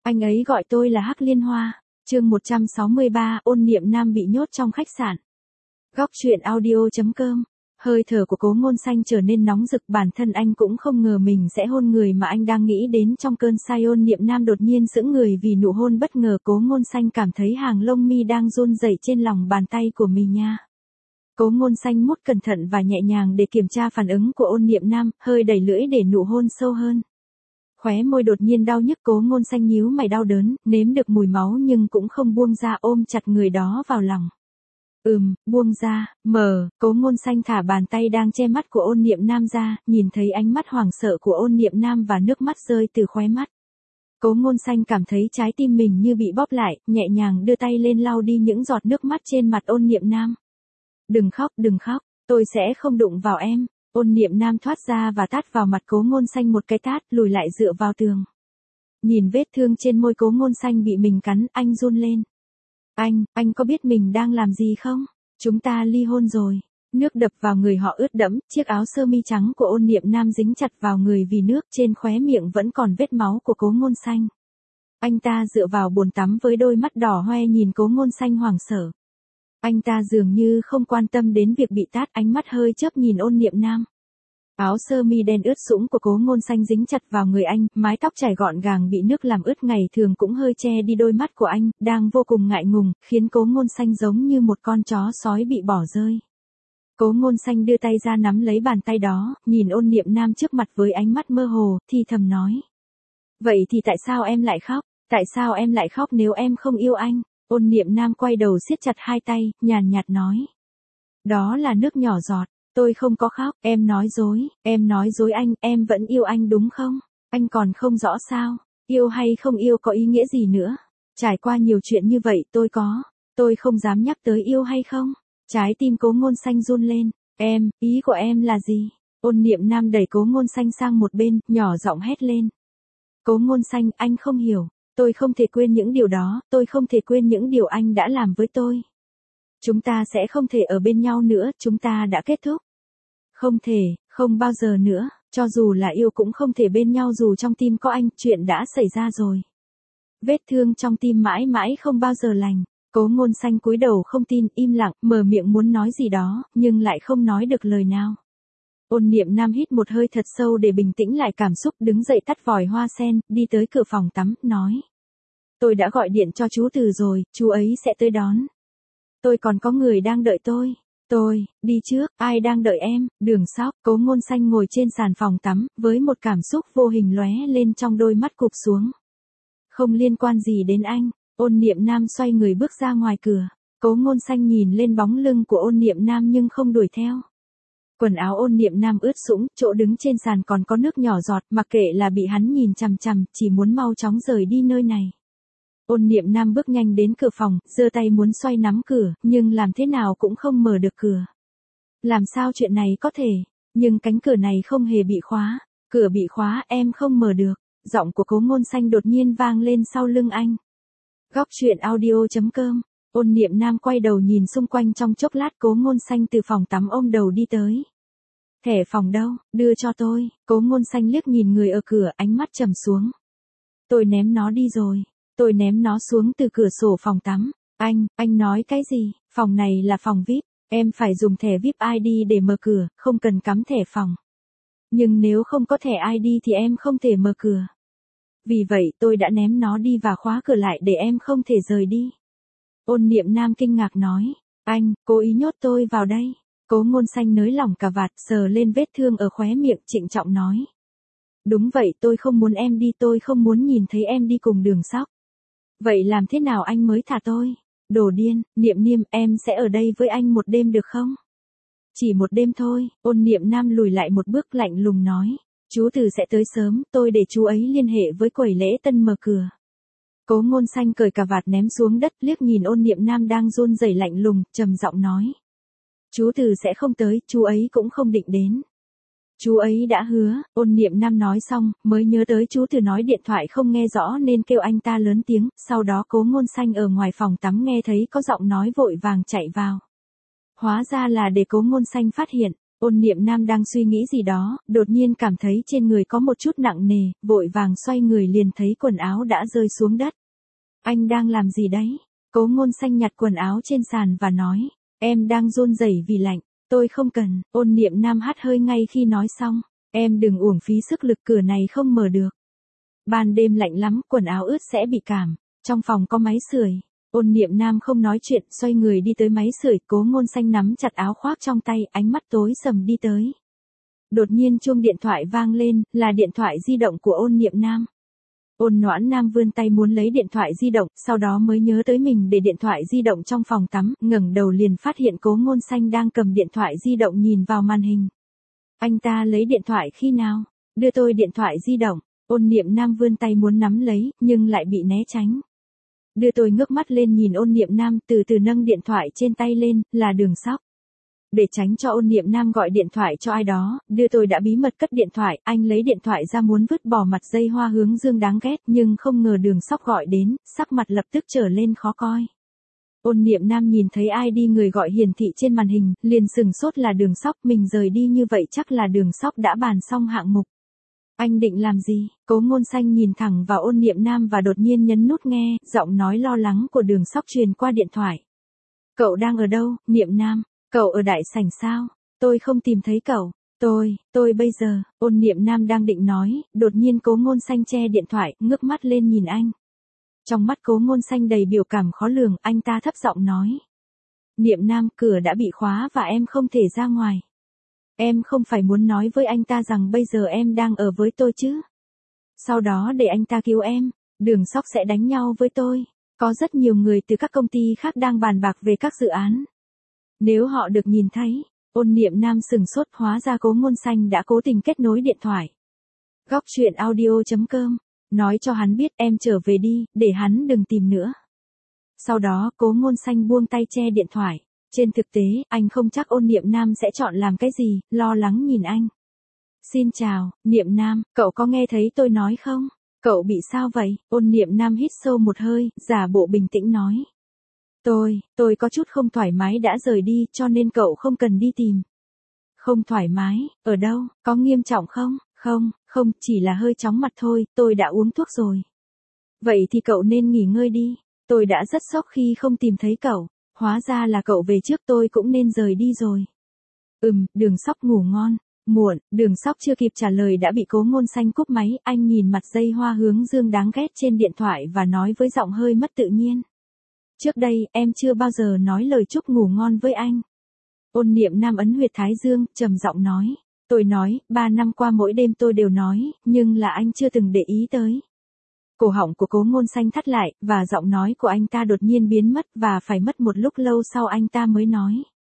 Anh ấy gọi tôi là Hắc Liên Hoa. Chương 163, ôn niệm nam bị nhốt trong khách sạn. Góc truyện audio.com. Hơi thở của Cố Ngôn Xanh trở nên nóng rực, bản thân anh cũng không ngờ mình sẽ hôn người mà anh đang nghĩ đến trong cơn say. Ôn niệm nam đột nhiên sững người vì nụ hôn bất ngờ. Cố Ngôn Xanh cảm thấy hàng lông mi đang run rẩy trên lòng bàn tay của mình nha. Cố Ngôn Xanh mút cẩn thận và nhẹ nhàng để kiểm tra phản ứng của ôn niệm nam, hơi đẩy lưỡi để nụ hôn sâu hơn. Khóe môi đột nhiên đau nhức, Cố Ngôn Xanh nhíu mày đau đớn, nếm được mùi máu nhưng cũng không buông ra, ôm chặt người đó vào lòng. Buông ra, Cố Ngôn Xanh thả bàn tay đang che mắt của ôn niệm nam ra, nhìn thấy ánh mắt hoảng sợ của ôn niệm nam và nước mắt rơi từ khóe mắt. Cố Ngôn Xanh cảm thấy trái tim mình như bị bóp lại, nhẹ nhàng đưa tay lên lau đi những giọt nước mắt trên mặt ôn niệm nam. Đừng khóc, tôi sẽ không đụng vào em. Ôn niệm nam thoát ra và tát vào mặt Cố Ngôn Xanh một cái tát, lùi lại dựa vào tường. Nhìn vết thương trên môi Cố Ngôn Xanh bị mình cắn, anh run lên. Anh có biết mình đang làm gì không? Chúng ta ly hôn rồi. Nước đập vào người họ ướt đẫm, chiếc áo sơ mi trắng của ôn niệm nam dính chặt vào người vì nước, trên khóe miệng vẫn còn vết máu của Cố Ngôn Xanh. Anh ta dựa vào bồn tắm với đôi mắt đỏ hoe nhìn Cố Ngôn Xanh hoảng sợ. Anh ta dường như không quan tâm đến việc bị tát, ánh mắt hơi chớp nhìn ôn niệm nam. Áo sơ mi đen ướt sũng của Cố Ngôn Xanh dính chặt vào người anh, mái tóc chải gọn gàng bị nước làm ướt ngày thường cũng hơi che đi đôi mắt của anh, đang vô cùng ngại ngùng, khiến Cố Ngôn Xanh giống như một con chó sói bị bỏ rơi. Cố Ngôn Xanh đưa tay ra nắm lấy bàn tay đó, nhìn ôn niệm nam trước mặt với ánh mắt mơ hồ, thì thầm nói. Vậy thì tại sao em lại khóc? Tại sao em lại khóc nếu em không yêu anh? Ôn niệm nam quay đầu siết chặt hai tay, nhàn nhạt nói. Đó là nước nhỏ giọt. Tôi không có khóc, em nói dối anh, em vẫn yêu anh đúng không? Anh còn không rõ sao? Yêu hay không yêu có ý nghĩa gì nữa? Trải qua nhiều chuyện như vậy tôi không dám nhắc tới yêu hay không? Trái tim Cố Ngôn Xanh run lên. Ý của em là gì? Ôn niệm nam đẩy Cố Ngôn Xanh sang một bên, nhỏ giọng hét lên. Cố Ngôn Xanh, anh không hiểu. Tôi không thể quên những điều đó, tôi không thể quên những điều anh đã làm với tôi. Chúng ta sẽ không thể ở bên nhau nữa, chúng ta đã kết thúc. Không thể, không bao giờ nữa, cho dù là yêu cũng không thể bên nhau dù trong tim có anh, chuyện đã xảy ra rồi. Vết thương trong tim mãi mãi không bao giờ lành. Cố Ngôn Xanh cúi đầu không tin, im lặng, mở miệng muốn nói gì đó, nhưng lại không nói được lời nào. Ôn niệm nam hít một hơi thật sâu để bình tĩnh lại cảm xúc, đứng dậy tắt vòi hoa sen, đi tới cửa phòng tắm, nói. Tôi đã gọi điện cho chú Từ rồi, chú ấy sẽ tới đón. Tôi còn có người đang đợi tôi. Tôi, đi trước, ai đang đợi em? Đường Sóc. Cố Ngôn Xanh ngồi trên sàn phòng tắm, với một cảm xúc vô hình lóe lên trong đôi mắt cụp xuống. Không liên quan gì đến anh. Ôn niệm nam xoay người bước ra ngoài cửa. Cố Ngôn Xanh nhìn lên bóng lưng của ôn niệm nam nhưng không đuổi theo. Quần áo ôn niệm nam ướt sũng, chỗ đứng trên sàn còn có nước nhỏ giọt, mặc kệ là bị hắn nhìn chằm chằm, chỉ muốn mau chóng rời đi nơi này. Ôn niệm nam bước nhanh đến cửa phòng, giơ tay muốn xoay nắm cửa, nhưng làm thế nào cũng không mở được cửa. Làm sao chuyện này có thể? Nhưng cánh cửa này không hề bị khóa. Cửa bị khóa, em không mở được. Giọng của Cố Ngôn Xanh đột nhiên vang lên sau lưng anh. Góc truyện audio.com. Ôn niệm nam quay đầu nhìn xung quanh trong chốc lát, Cố Ngôn Xanh từ phòng tắm ôm đầu đi tới. Thẻ phòng đâu? Đưa cho tôi. Cố Ngôn Xanh liếc nhìn người ở cửa, ánh mắt trầm xuống. Tôi ném nó đi rồi. Tôi ném nó xuống từ cửa sổ phòng tắm. Anh nói cái gì? Phòng này là phòng VIP. Em phải dùng thẻ VIP ID để mở cửa, không cần cắm thẻ phòng. Nhưng nếu không có thẻ ID thì em không thể mở cửa. Vì vậy tôi đã ném nó đi và khóa cửa lại để em không thể rời đi. Ôn niệm nam kinh ngạc nói. Anh, cố ý nhốt tôi vào đây. Cố Ngôn Xanh nới lỏng cà vạt, sờ lên vết thương ở khóe miệng, trịnh trọng nói. Đúng vậy, tôi không muốn em đi, tôi không muốn nhìn thấy em đi cùng Đường Sóc. Vậy làm thế nào anh mới thả tôi? Đồ điên, niệm, em sẽ ở đây với anh một đêm được không? Chỉ một đêm thôi. Ôn niệm nam lùi lại một bước, lạnh lùng nói. Chú Từ sẽ tới sớm, tôi để chú ấy liên hệ với quầy lễ tân mở cửa. Cố Ngôn Xanh cởi cà vạt ném xuống đất, liếc nhìn ôn niệm nam đang run rẩy lạnh lùng, trầm giọng nói. Chú Từ sẽ không tới, chú ấy cũng không định đến. Chú ấy đã hứa. Ôn niệm nam nói xong, mới nhớ tới chú Từ nói điện thoại không nghe rõ nên kêu anh ta lớn tiếng, sau đó Cố Ngôn Xanh ở ngoài phòng tắm nghe thấy có giọng nói vội vàng chạy vào. Hóa ra là để Cố Ngôn Xanh phát hiện. Ôn Niệm Nam đang suy nghĩ gì đó, đột nhiên cảm thấy trên người có một chút nặng nề, vội vàng xoay người liền thấy quần áo đã rơi xuống đất. Anh đang làm gì đấy? Cố Ngôn Xanh nhặt quần áo trên sàn và nói, em đang run rẩy vì lạnh, tôi không cần. Ôn Niệm Nam hắt hơi ngay khi nói xong, em đừng uổng phí sức lực, cửa này không mở được. Ban đêm lạnh lắm, quần áo ướt sẽ bị cảm, trong phòng có máy sưởi. Ôn Niệm Nam không nói chuyện, xoay người đi tới máy sưởi, Cố Ngôn Xanh nắm chặt áo khoác trong tay, ánh mắt tối sầm đi tới. Đột nhiên chuông điện thoại vang lên, là điện thoại di động của Ôn Niệm Nam. Ôn Noãn Nam vươn tay muốn lấy điện thoại di động, sau đó mới nhớ tới mình để điện thoại di động trong phòng tắm, ngẩng đầu liền phát hiện Cố Ngôn Xanh đang cầm điện thoại di động nhìn vào màn hình. Anh ta lấy điện thoại khi nào? Đưa tôi điện thoại di động. Ôn Niệm Nam vươn tay muốn nắm lấy, nhưng lại bị né tránh. Đưa tôi ngước mắt lên nhìn Ôn Niệm Nam, từ từ nâng điện thoại trên tay lên, là Đường Sóc. Để tránh cho Ôn Niệm Nam gọi điện thoại cho ai đó, đưa tôi đã bí mật cất điện thoại, anh lấy điện thoại ra muốn vứt bỏ mặt dây hoa hướng dương đáng ghét, nhưng không ngờ Đường Sóc gọi đến, sắc mặt lập tức trở lên khó coi. Ôn Niệm Nam nhìn thấy ID người gọi hiển thị trên màn hình, liền sừng sốt, là Đường Sóc, mình rời đi như vậy chắc là Đường Sóc đã bàn xong hạng mục. Anh định làm gì? Cố Ngôn Xanh nhìn thẳng vào Ôn Niệm Nam và đột nhiên nhấn nút nghe, giọng nói lo lắng của Đường Sóc truyền qua điện thoại. Cậu đang ở đâu, Niệm Nam? Cậu ở đại sảnh sao? Tôi không tìm thấy cậu. Tôi bây giờ. Ôn Niệm Nam đang định nói, đột nhiên Cố Ngôn Xanh che điện thoại, ngước mắt lên nhìn anh. Trong mắt Cố Ngôn Xanh đầy biểu cảm khó lường, anh ta thấp giọng nói. Niệm Nam, cửa đã bị khóa và em không thể ra ngoài. Em không phải muốn nói với anh ta rằng bây giờ em đang ở với tôi chứ? Sau đó để anh ta cứu em, Đường Sóc sẽ đánh nhau với tôi. Có rất nhiều người từ các công ty khác đang bàn bạc về các dự án. Nếu họ được nhìn thấy, Ôn Niệm Nam sừng sốt, hóa ra Cố Ngôn Xanh đã cố tình kết nối điện thoại. Góc truyện audio.com, nói cho hắn biết em trở về đi, để hắn đừng tìm nữa. Sau đó Cố Ngôn Xanh buông tay che điện thoại. Trên thực tế, anh không chắc Ôn Niệm Nam sẽ chọn làm cái gì, lo lắng nhìn anh. Xin chào, Niệm Nam, cậu có nghe thấy tôi nói không? Cậu bị sao vậy? Ôn Niệm Nam hít sâu một hơi, giả bộ bình tĩnh nói. Tôi có chút không thoải mái đã rời đi, cho nên cậu không cần đi tìm. Không thoải mái, ở đâu, có nghiêm trọng không? Không, chỉ là hơi chóng mặt thôi, tôi đã uống thuốc rồi. Vậy thì cậu nên nghỉ ngơi đi, tôi đã rất sốc khi không tìm thấy cậu. Hóa ra là cậu về trước, tôi cũng nên rời đi rồi. Đường Sóc ngủ ngon. Muộn, Đường Sóc chưa kịp trả lời đã bị Cố Ngôn Xanh cúp máy, anh nhìn mặt dây hoa hướng dương đáng ghét trên điện thoại và nói với giọng hơi mất tự nhiên. Trước đây, em chưa bao giờ nói lời chúc ngủ ngon với anh. Ôn Niệm Nam ấn huyệt thái dương, trầm giọng nói. Tôi nói, 3 năm qua mỗi đêm tôi đều nói, nhưng là anh chưa từng để ý tới. Cổ họng của Cố Ngôn Xanh thắt lại, và giọng nói của anh ta đột nhiên biến mất, và phải mất một lúc lâu sau anh ta mới nói.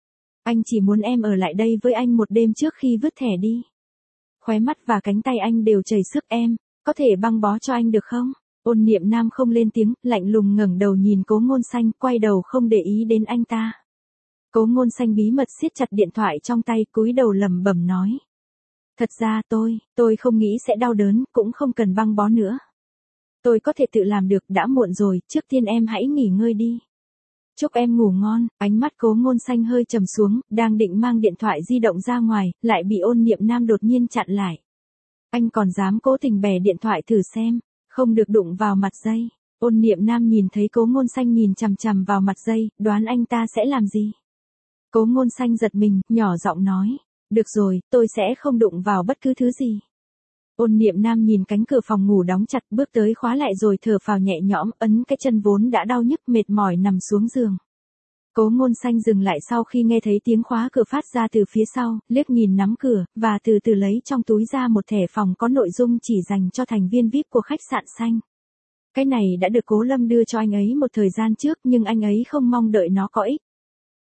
Anh chỉ muốn em ở lại đây với anh một đêm trước khi vứt thẻ đi. Khóe mắt và cánh tay anh đều chảy sức, em có thể băng bó cho anh được không? Ôn Niệm Nam không lên tiếng, lạnh lùng ngẩng đầu nhìn Cố Ngôn Xanh, quay đầu không để ý đến anh ta. Cố Ngôn Xanh bí mật siết chặt điện thoại trong tay, cúi đầu lẩm bẩm nói. Thật ra tôi không nghĩ sẽ đau đớn, cũng không cần băng bó nữa. Tôi có thể tự làm được, đã muộn rồi, trước tiên em hãy nghỉ ngơi đi. Chúc em ngủ ngon. Ánh mắt Cố Ngôn Xanh hơi trầm xuống, đang định mang điện thoại di động ra ngoài, lại bị Ôn Niệm Nam đột nhiên chặn lại. Anh còn dám cố tình bẻ điện thoại thử xem, không được đụng vào mặt dây. Ôn Niệm Nam nhìn thấy Cố Ngôn Xanh nhìn chằm chằm vào mặt dây, đoán anh ta sẽ làm gì. Cố Ngôn Xanh giật mình, nhỏ giọng nói. Được rồi, tôi sẽ không đụng vào bất cứ thứ gì. Ôn Niệm Nam nhìn cánh cửa phòng ngủ đóng chặt, bước tới khóa lại rồi thở phào nhẹ nhõm, ấn cái chân vốn đã đau nhức mệt mỏi nằm xuống giường. Cố Ngôn Xanh dừng lại sau khi nghe thấy tiếng khóa cửa phát ra từ phía sau, liếc nhìn nắm cửa, và từ từ lấy trong túi ra một thẻ phòng có nội dung chỉ dành cho thành viên VIP của khách sạn xanh. Cái này đã được Cố Lâm đưa cho anh ấy một thời gian trước, nhưng anh ấy không mong đợi nó có ích.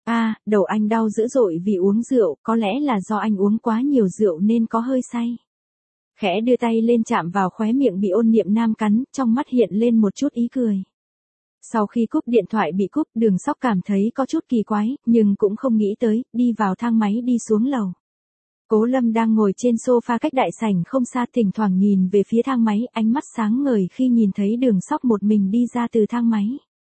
Đầu anh đau dữ dội vì uống rượu, có lẽ là do anh uống quá nhiều rượu nên có hơi say. Khẽ đưa tay lên chạm vào khóe miệng bị Ôn Niệm Nam cắn, trong mắt hiện lên một chút ý cười. Sau khi cúp điện thoại bị cúp, Đường Sóc cảm thấy có chút kỳ quái, nhưng cũng không nghĩ tới, đi vào thang máy đi xuống lầu. Cố Lâm đang ngồi trên sofa cách đại sảnh không xa, thỉnh thoảng nhìn về phía thang máy, ánh mắt sáng ngời khi nhìn thấy Đường Sóc một mình đi ra từ thang máy.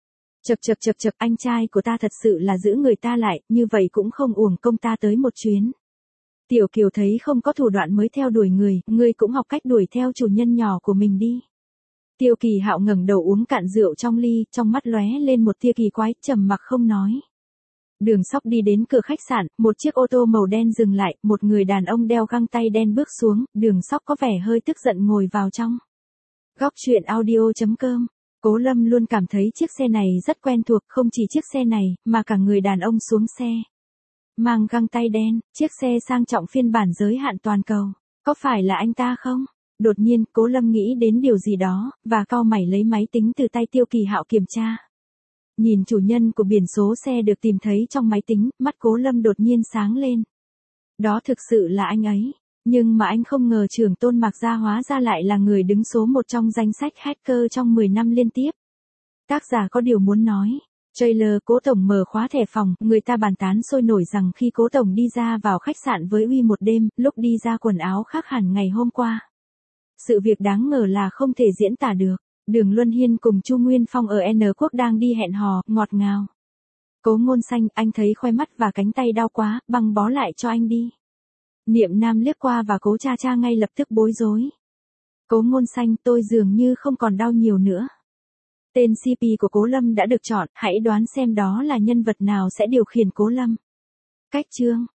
Chậc, anh trai của ta thật sự là giữ người ta lại, như vậy cũng không uổng công ta tới một chuyến. Tiểu Kiều thấy không có thủ đoạn mới theo đuổi người, ngươi cũng học cách đuổi theo chủ nhân nhỏ của mình đi. Tiêu Kỳ Hạo ngẩng đầu uống cạn rượu trong ly, trong mắt lóe lên một tia kỳ quái, trầm mặc không nói. Đường Sóc đi đến cửa khách sạn, một chiếc ô tô màu đen dừng lại, một người đàn ông đeo găng tay đen bước xuống, Đường Sóc có vẻ hơi tức giận ngồi vào trong. Góc truyện audio.com. Cố Lâm luôn cảm thấy chiếc xe này rất quen thuộc, không chỉ chiếc xe này, mà cả người đàn ông xuống xe. Mang găng tay đen, chiếc xe sang trọng phiên bản giới hạn toàn cầu. Có phải là anh ta không? Đột nhiên, Cố Lâm nghĩ đến điều gì đó, và cau mày lấy máy tính từ tay Tiêu Kỳ Hạo kiểm tra. Nhìn chủ nhân của biển số xe được tìm thấy trong máy tính, mắt Cố Lâm đột nhiên sáng lên. Đó thực sự là anh ấy. Nhưng mà anh không ngờ trưởng Tôn Mạc Gia hóa ra lại là người đứng số 1 trong danh sách hacker trong 10 năm liên tiếp. Tác giả có điều muốn nói. Trailer Cố Tổng mở khóa thẻ phòng, người ta bàn tán sôi nổi rằng khi Cố Tổng đi ra vào khách sạn với Uy một đêm, lúc đi ra quần áo khác hẳn ngày hôm qua. Sự việc đáng ngờ là không thể diễn tả được. Đường Luân Hiên cùng Chu Nguyên Phong ở N Quốc đang đi hẹn hò, ngọt ngào. Cố Ngôn Xanh, anh thấy khoe mắt và cánh tay đau quá, băng bó lại cho anh đi. Niệm Nam liếc qua và Cố Cha Cha ngay lập tức bối rối. Cố Ngôn Xanh, tôi dường như không còn đau nhiều nữa. Tên CP của Cố Lâm đã được chọn, hãy đoán xem đó là nhân vật nào sẽ điều khiển Cố Lâm. Cách chương